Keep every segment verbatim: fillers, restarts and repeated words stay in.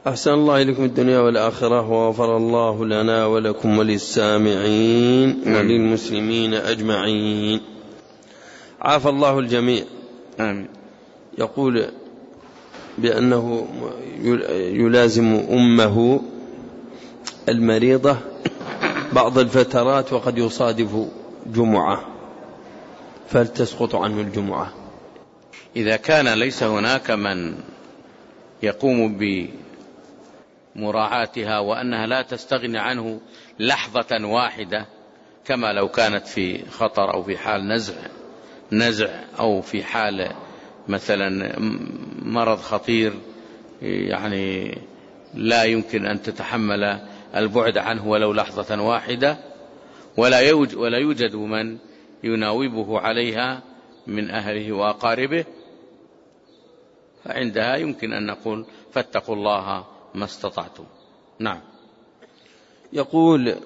أحسن الله إليكم الدنيا والآخرة، وغفر الله لنا ولكم وللسامعين وللمسلمين أجمعين. عافى الله الجميع. آمين. يقول بأنه يلازم أمه المريضة بعض الفترات وقد يصادف جمعة، فهل تسقط عنه الجمعة؟ إذا كان ليس هناك من يقوم بمراعاتها وأنها لا تستغني عنه لحظة واحدة، كما لو كانت في خطر أو في حال نزع نزع أو في حال مثلا مرض خطير، يعني لا يمكن أن تتحمل البعد عنه ولو لحظة واحدة، ولا يوجد, ولا يوجد من يناوبه عليها من أهله وأقاربه، فعندها يمكن أن نقول فاتقوا الله ما استطعتم. نعم. يقول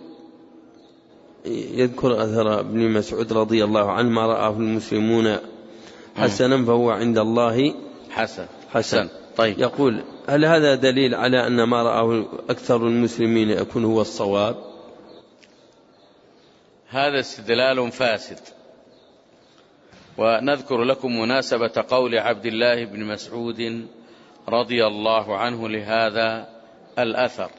يذكر أثر ابن مسعود رضي الله عنه: ما رآه المسلمون حسنا فهو عند الله حسن. حسن. طيب. يقول: هل هذا دليل على أن ما رآه أكثر المسلمين يكون هو الصواب؟ هذا استدلال فاسد، ونذكر لكم مناسبة قول عبد الله بن مسعود رضي الله عنه لهذا الأثر.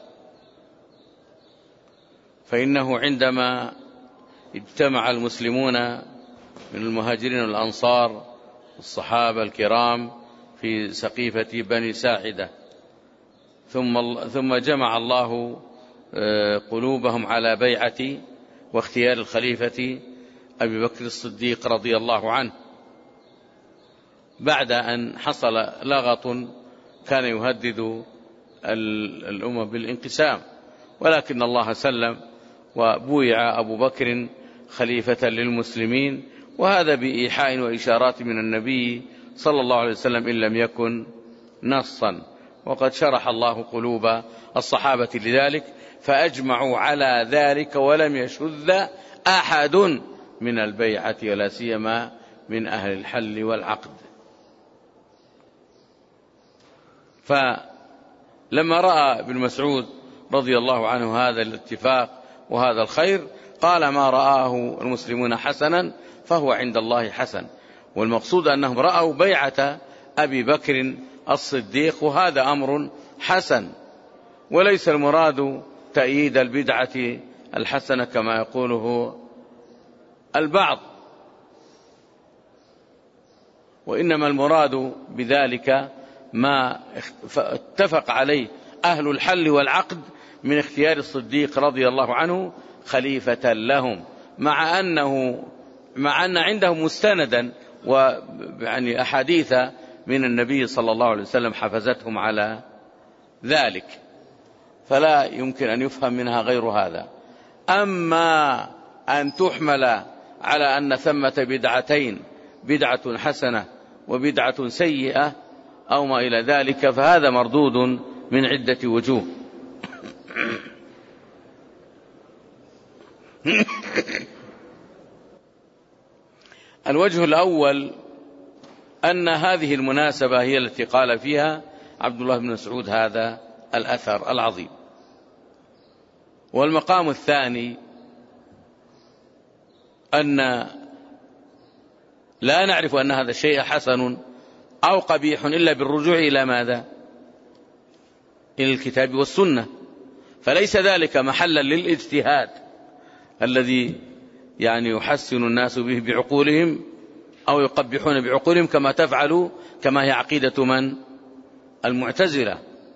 فإنه عندما اجتمع المسلمون من المهاجرين والأنصار والصحابة الكرام في سقيفة بني ساعدة، ثم ثم جمع الله قلوبهم على بيعة واختيار الخليفة أبي بكر الصديق رضي الله عنه، بعد أن حصل لغط كان يهدد الأمة بالانقسام، ولكن الله سلم وبويع أبو بكر خليفة للمسلمين، وهذا بإيحاء وإشارات من النبي صلى الله عليه وسلم إن لم يكن نصا، وقد شرح الله قلوب الصحابة لذلك فأجمعوا على ذلك ولم يشذ أحد من البيعة ولا سيما من أهل الحل والعقد. فلما رأى ابن مسعود رضي الله عنه هذا الاتفاق وهذا الخير قال: ما رآه المسلمون حسنا فهو عند الله حسن. والمقصود أنهم رأوا بيعة أبي بكر الصديق، وهذا أمر حسن، وليس المراد تأييد البدعة الحسنة كما يقوله البعض، وإنما المراد بذلك ما اتفق عليه أهل الحل والعقد من اختيار الصديق رضي الله عنه خليفة لهم، مع أنه مع أن عندهم مستندا ويعني أحاديث من النبي صلى الله عليه وسلم حفزتهم على ذلك، فلا يمكن أن يفهم منها غير هذا. أما أن تحمل على أن ثمة بدعتين، بدعة حسنة وبدعة سيئة أو ما إلى ذلك، فهذا مردود من عدة وجوه. الوجه الأول أن هذه المناسبة هي التي قال فيها عبد الله بن مسعود هذا الأثر العظيم. والمقام الثاني أن لا نعرف أن هذا الشيء حسن أو قبيح إلا بالرجوع إلى ماذا؟ إلى الكتاب والسنة، فليس ذلك محلا للاجتهاد الذي يعني يحسن الناس به بعقولهم أو يقبحون بعقولهم كما تفعل كما هي عقيدة من؟ المعتزلة،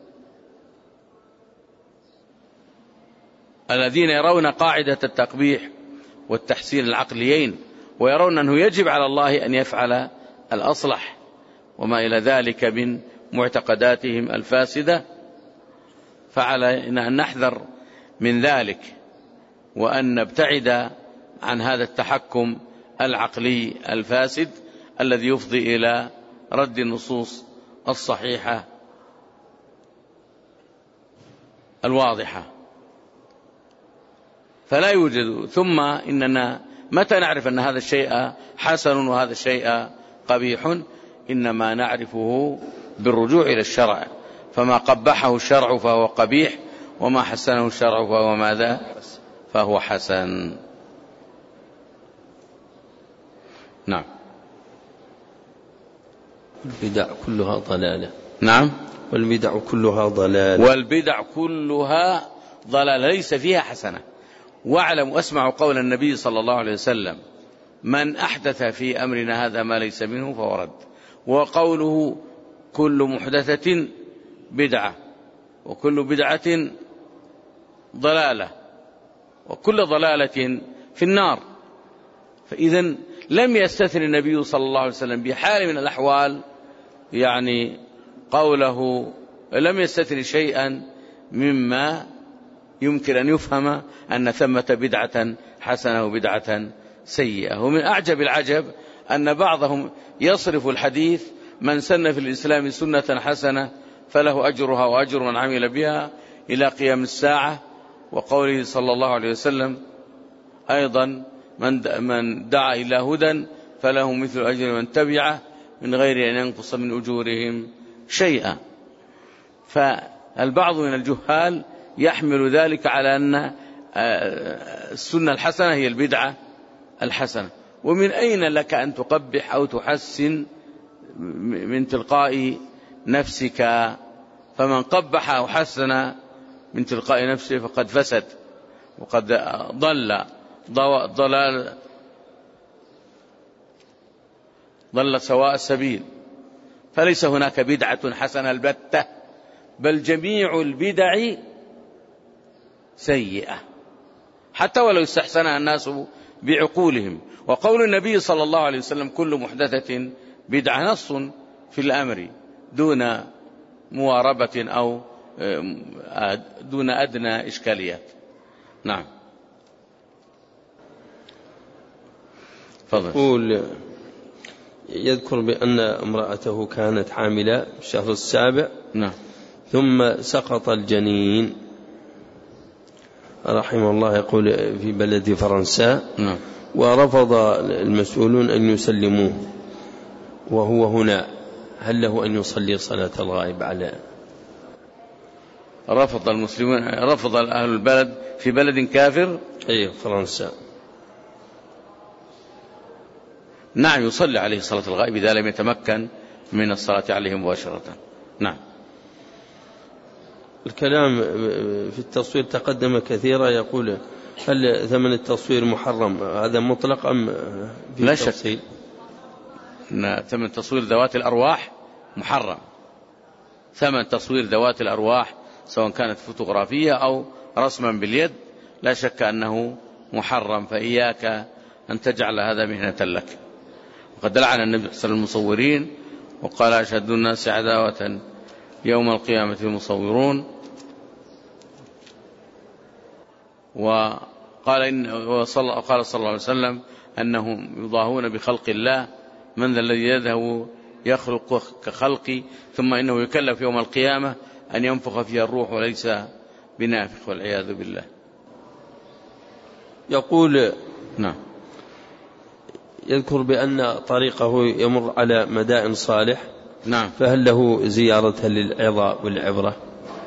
الذين يرون قاعدة التقبيح والتحسين العقليين، ويرون أنه يجب على الله أن يفعل الأصلح وما إلى ذلك من معتقداتهم الفاسدة. فعلينا أن نحذر من ذلك وأن نبتعد عن هذا التحكم العقلي الفاسد الذي يفضي إلى رد النصوص الصحيحة الواضحة. فلا يوجد. ثم إننا متى نعرف أن هذا الشيء حسن وهذا الشيء قبيح؟ إنما نعرفه بالرجوع إلى الشرع. فما قبحه الشرع فهو قبيح، وما حسنه الشرع فهو ماذا؟ فهو حسن. نعم. البدع كلها ضلالة. نعم. والبدع كلها ضلالة. والبدع كلها ضلالة ليس فيها حسنة. واعلم واسمع قول النبي صلى الله عليه وسلم: من أحدث في أمرنا هذا ما ليس منه فهو رد. وقوله: كل محدثة بدعة، وكل بدعة ضلالة، وكل ضلالة في النار. فإذا لم يستثن النبي صلى الله عليه وسلم بحال من الأحوال يعني قوله، لم يستثن شيئا مما يمكن أن يفهم أن ثمة بدعة حسنة وبدعة سيئة. ومن أعجب العجب أن بعضهم يصرف الحديث: من سن في الإسلام سنة حسنة فله أجرها وأجر من عمل بها إلى قيام الساعة. وقوله صلى الله عليه وسلم أيضا: من دعا إلى هدى فله مثل أجر من تبعه من غير أن ينقص من أجورهم شيئا. فالبعض من الجهال يحمل ذلك على أن السنة الحسنة هي البدعة الحسنة. ومن أين لك أن تقبح أو تحسن من تلقاء نفسك؟ فمن قبح أو حسن من تلقاء نفسه فقد فسد وقد ضل ضلال ضل سواء السبيل. فليس هناك بدعة حسنة البتة، بل جميع البدع سيئة حتى ولو استحسنها الناس بعقولهم. وقول النبي صلى الله عليه وسلم: كل محدثة بدعة، نص في الأمر دون مواربة أو دون أدنى إشكاليات. نعم. يقول يذكر بأن امرأته كانت حاملة الشهر السابع. نعم. ثم سقط الجنين رحمه الله، يقول في بلد فرنسا. نعم. ورفض المسؤولون أن يسلموه وهو هنا، هل له أن يصلي صلاة الغائب على؟ رفض المسلمون، رفض أهل البلد في بلد كافر. أي فرنسا. نعم، يصلي عليه صلاة الغائب إذا لم يتمكن من الصلاة عليه مباشرة. نعم. الكلام في التصوير تقدم كثيرا. يقول: هل ثمن التصوير محرم؟ هذا مطلق أم في لا تفصيل؟ شك ثمن تصوير ذوات الأرواح محرم. ثمن تصوير ذوات الأرواح سواء كانت فوتوغرافية أو رسما باليد لا شك أنه محرم، فإياك أن تجعل هذا مهنة لك. وقد لعن النبي صلى الله عليه وسلم المصورين وقال: أشهد الناس عداوة يوم القيامة المصورون. وقال إن وصل قال صلى الله عليه وسلم أنهم يضاهون بخلق الله: من ذا الذي يذهب يخلق كخلقي ثم إنه يكلف يوم القيامة أن ينفخ فيها الروح وليس بنافخ، والعياذ بالله. يقول: نعم. يذكر بأن طريقه يمر على مدائن صالح. نعم. فهل له زيارة للعظة والعبرة؟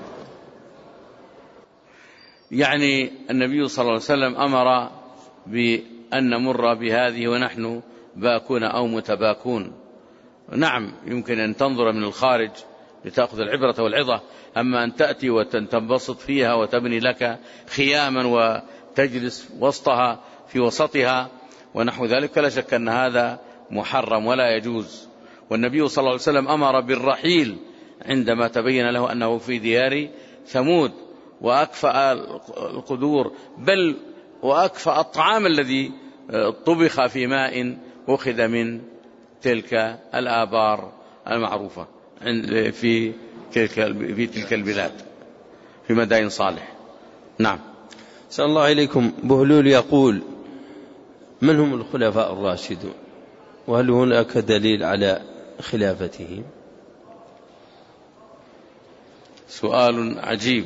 يعني النبي صلى الله عليه وسلم أمر بأن نمر بهذه ونحن باكون أو متباكون. نعم، يمكن أن تنظر من الخارج لتأخذ العبرة والعظة، أما أن تأتي وتنبسط فيها وتبني لك خياما وتجلس وسطها في وسطها ونحو ذلك فلا شك أن هذا محرم ولا يجوز. والنبي صلى الله عليه وسلم أمر بالرحيل عندما تبين له أنه في ديار ثمود، وأكفأ القدور بل وأكفأ الطعام الذي طبخ في ماء أخذ من تلك الآبار المعروفة في تلك في تلك البلاد في مدائن صالح. نعم. سأل الله إليكم. بهلول يقول: من هم الخلفاء الراشدون؟ وهل هناك دليل على خلافتهم؟ سؤال عجيب.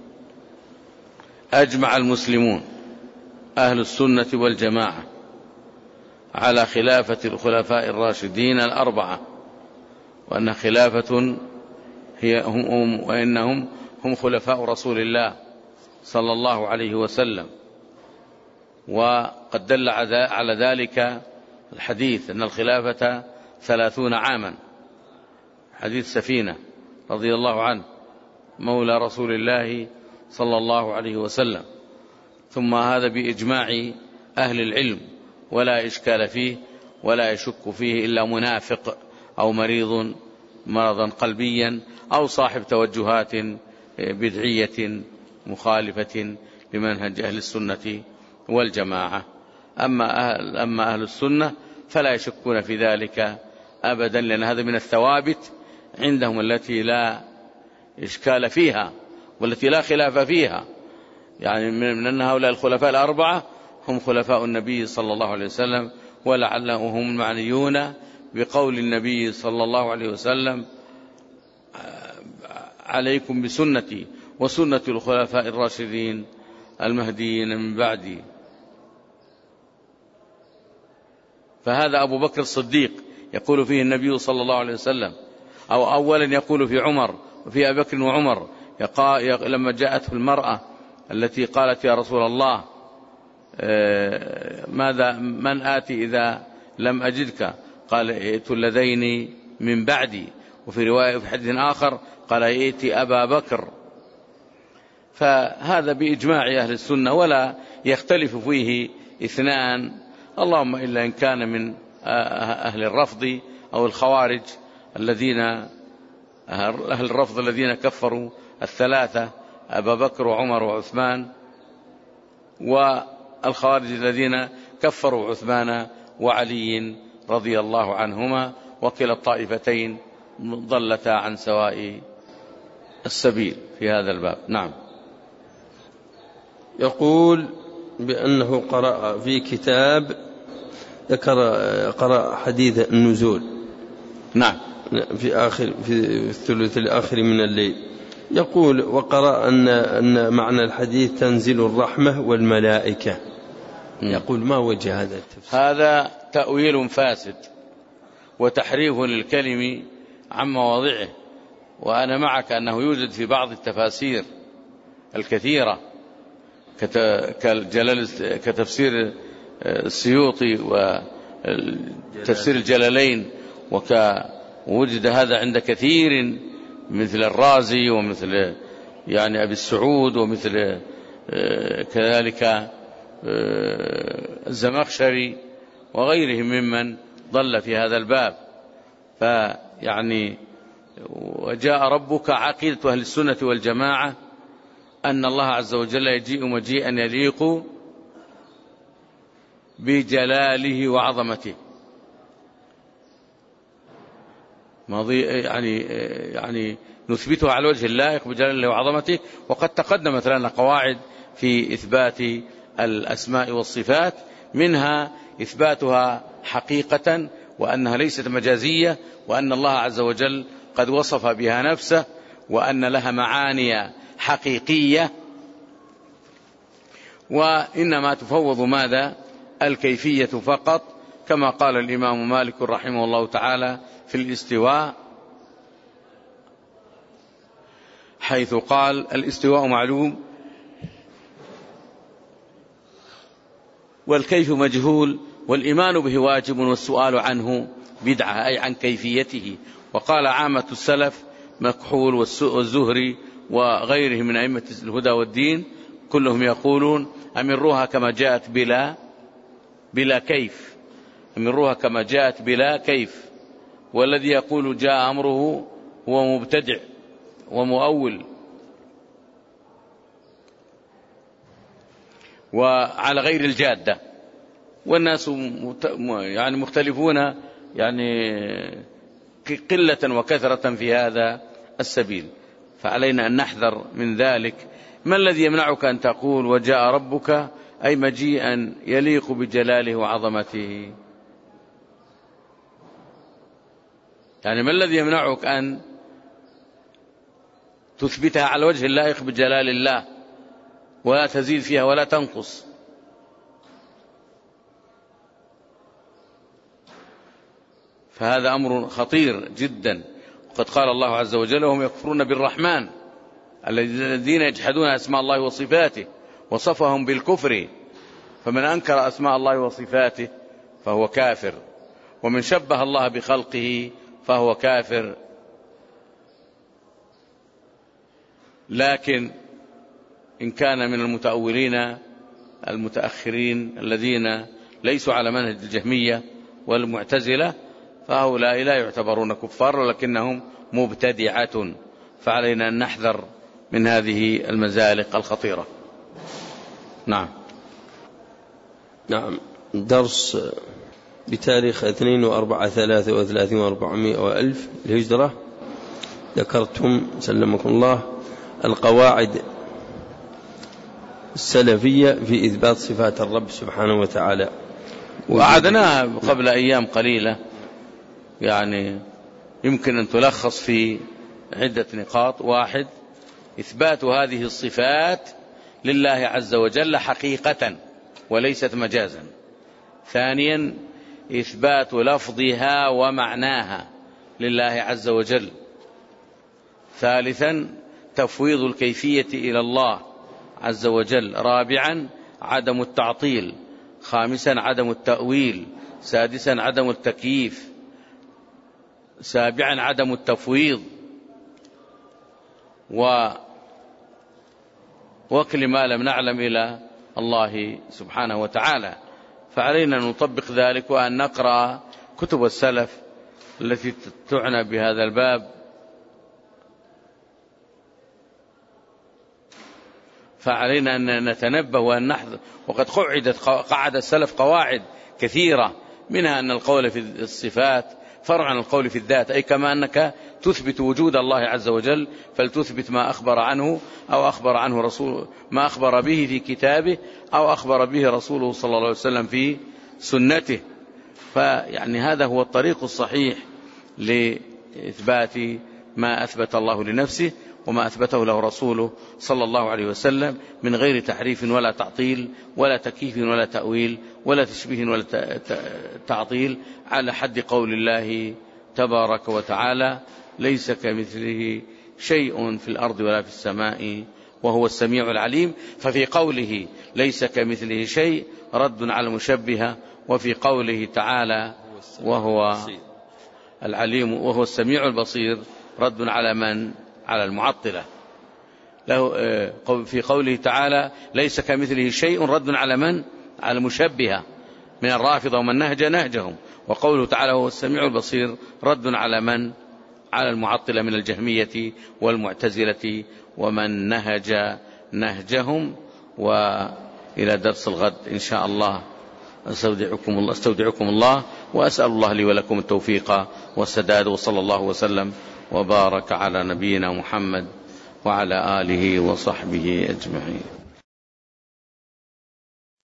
أجمع المسلمون أهل السنة والجماعة على خلافة الخلفاء الراشدين الأربعة، وأن خلافة هي هم وإنهم هم خلفاء رسول الله صلى الله عليه وسلم. وقد دل على ذلك الحديث أن الخلافة ثلاثون عاما، حديث سفينة رضي الله عنه مولى رسول الله صلى الله عليه وسلم. ثم هذا بإجماع أهل العلم ولا إشكال فيه ولا يشك فيه إلا منافق أو مريض مرضا قلبيا أو صاحب توجهات بدعية مخالفة لمنهج أهل السنة والجماعة. أما أهل, أما أهل السنة فلا يشكون في ذلك أبدا، لأن هذا من الثوابت عندهم التي لا إشكال فيها والتي لا خلاف فيها، يعني من أن هؤلاء الخلفاء الأربعة هم خلفاء النبي صلى الله عليه وسلم، ولعلهم هم المعنيون بقول النبي صلى الله عليه وسلم: عليكم بسنتي وسنة الخلفاء الراشدين المهديين من بعدي. فهذا أبو بكر الصديق يقول فيه النبي صلى الله عليه وسلم، أو أولا يقول في عمر وفي أبي بكر وعمر، لما جاءته المرأة التي قالت: يا رسول الله ماذا من آتي إذا لم أجدك؟ قال: ائت اللذين من بعدي. وفي رواية في حديث آخر قال: ائت أبا بكر. فهذا بإجماع أهل السنة ولا يختلف فيه اثنان، اللهم إلا إن كان من أهل الرفض أو الخوارج الذين أهل الرفض الذين كفروا الثلاثة أبا بكر وعمر وعثمان، والخوارج الذين كفروا عثمان وعلي رضي الله عنهما، وكلا الطائفتين ضلتا عن سواء السبيل في هذا الباب. نعم. يقول بأنه قرأ في كتاب ذكر قرأ حديث النزول. نعم. في آخر في الثلث الآخر من الليل. يقول: وقرأ أن أن معنى الحديث تنزل الرحمة والملائكة. يقول: ما وجه هذا التفسير؟ هذا تأويل فاسد وتحريف للكلم عن مواضعه، وأنا معك أنه يوجد في بعض التفاسير الكثيرة كتفسير السيوطي وتفسير الجلالين، ووجد هذا عند كثير مثل الرازي ومثل يعني أبي السعود ومثل كذلك الزمخشري وغيرهم ممن ضل في هذا الباب. فيعني وجاء ربك، عقيدة أهل السنة والجماعة أن الله عز وجل يجيء مجيئا يليق بجلاله وعظمته. يعني يعني نثبته على وجه اللائق بجلاله وعظمته. وقد تقدمت لنا قواعد في إثبات الأسماء والصفات، منها إثباتها حقيقة وأنها ليست مجازية، وأن الله عز وجل قد وصف بها نفسه، وأن لها معاني حقيقية، وإنما تفوض ماذا؟ الكيفية فقط، كما قال الإمام مالك رحمه الله تعالى في الاستواء، حيث قال: الاستواء معلوم والكيف مجهول والإيمان به واجب والسؤال عنه بدعة، أي عن كيفيته. وقال عامة السلف مكحول والزهري وغيرهم من أئمة الهدى والدين كلهم يقولون: أمروها كما جاءت بلا بلا كيف، أمروها كما جاءت بلا كيف. والذي يقول جاء أمره هو مبتدع ومؤول. وعلى غير الجادة، والناس يعني مختلفون يعني قلة وكثرة في هذا السبيل، فعلينا أن نحذر من ذلك. ما الذي يمنعك أن تقول وجاء ربك أي مجيئا يليق بجلاله وعظمته؟ يعني ما الذي يمنعك أن تثبتها على وجه اللائق بجلال الله ولا تزيد فيها ولا تنقص؟ فهذا أمر خطير جدا، وقد قال الله عز وجل وهم يكفرون بالرحمن الذين يجحدون أسماء الله وصفاته وصفهم بالكفر، فمن أنكر أسماء الله وصفاته فهو كافر، ومن شبه الله بخلقه فهو كافر. لكن إن كان من المتأولين المتأخرين الذين ليسوا على منهج الجهمية والمعتزلة فهؤلاء لا يعتبرون كفار ولكنهم مبتدعة، فعلينا أن نحذر من هذه المزالق الخطيرة. نعم. نعم. درس بتاريخ اثنين وأربعة ثلاثة وثلاثين وأربعمائة وألف الهجرة ذكرتم سلمكم الله القواعد السلفية في إثبات صفات الرب سبحانه وتعالى، وأعدناها قبل أيام قليلة، يعني يمكن أن تلخص في عدة نقاط. واحد، إثبات هذه الصفات لله عز وجل حقيقة وليست مجازا. ثانيا، إثبات لفظها ومعناها لله عز وجل. ثالثا، تفويض الكيفية إلى الله عز وجل. رابعا، عدم التعطيل. خامسا، عدم التأويل. سادسا، عدم التكييف. سابعا، عدم التفويض. و وكل ما لم نعلم إلى الله سبحانه وتعالى، فعلينا أن نطبق ذلك وأن نقرأ كتب السلف التي تعنى بهذا الباب. فعلينا أن نتنبه وأن نحذر. وقد قعدت قعد السلف قواعد كثيرة، منها أن القول في الصفات فرع عن القول في الذات، أي كما أنك تثبت وجود الله عز وجل فلتثبت ما أخبر عنه أو أخبر عنه رسول ما أخبر به في كتابه أو أخبر به رسوله صلى الله عليه وسلم في سنته. فيعني هذا هو الطريق الصحيح لإثبات ما أثبت الله لنفسه وما أثبته له رسوله صلى الله عليه وسلم من غير تحريف ولا تعطيل ولا تكييف ولا تأويل ولا تشبيه ولا تعطيل، على حد قول الله تبارك وتعالى: ليس كمثله شيء في الأرض ولا في السماء وهو السميع العليم. ففي قوله ليس كمثله شيء رد على المشبهة، وفي قوله تعالى وهو العليم وهو السميع البصير رد على من؟ على المعطلة. له في قوله تعالى ليس كمثله شيء رد على من؟ على المشبهة من الرافضة ومن نهج نهجهم. وقوله تعالى هو السميع البصير رد على من؟ على المعطلة من الجهمية والمعتزلة ومن نهج نهجهم. وإلى درس الغد إن شاء الله أستودعكم الله, أستودعكم الله وأسأل الله لي ولكم التوفيق والسداد، وصلى الله وسلم وبارك على نبينا محمد وعلى آله وصحبه أجمعين.